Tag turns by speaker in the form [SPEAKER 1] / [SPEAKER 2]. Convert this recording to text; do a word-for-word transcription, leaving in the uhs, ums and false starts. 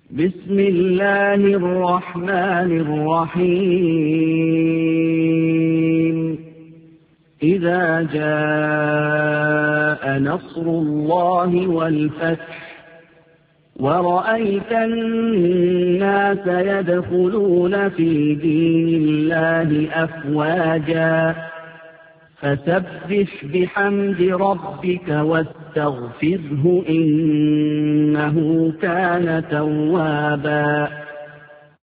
[SPEAKER 1] بسم الله الرحمن الرحيم إذا جاء نصر الله والفتح ورأيت الناس يدخلون في دين الله أفواجا فسبح بحمد ربك واستغفره إنه كان توابا.